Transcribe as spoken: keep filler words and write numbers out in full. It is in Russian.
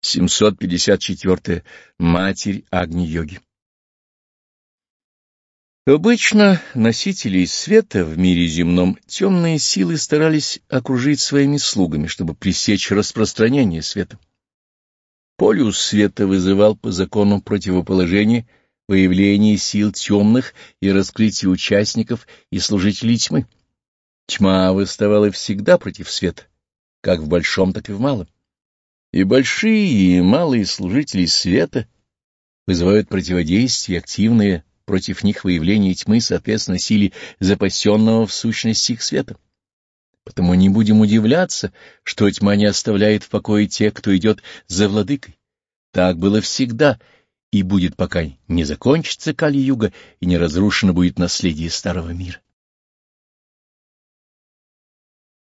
семьсот пятьдесят четыре. Матерь Агни-йоги. Обычно носителей света в мире земном темные силы старались окружить своими слугами, чтобы пресечь распространение света. Полюс света вызывал по закону противоположения выявление сил темных и раскрытие участников и служителей тьмы. Тьма восставала всегда против света, как в большом, так и в малом. И большие, и малые служители света вызывают противодействие активное против них выявление тьмы, соответственно, силе запасенного в сущности их света. Потому не будем удивляться, что тьма не оставляет в покое тех, кто идет за владыкой. Так было всегда и будет, пока не закончится Кали-юга и не разрушено будет наследие старого мира.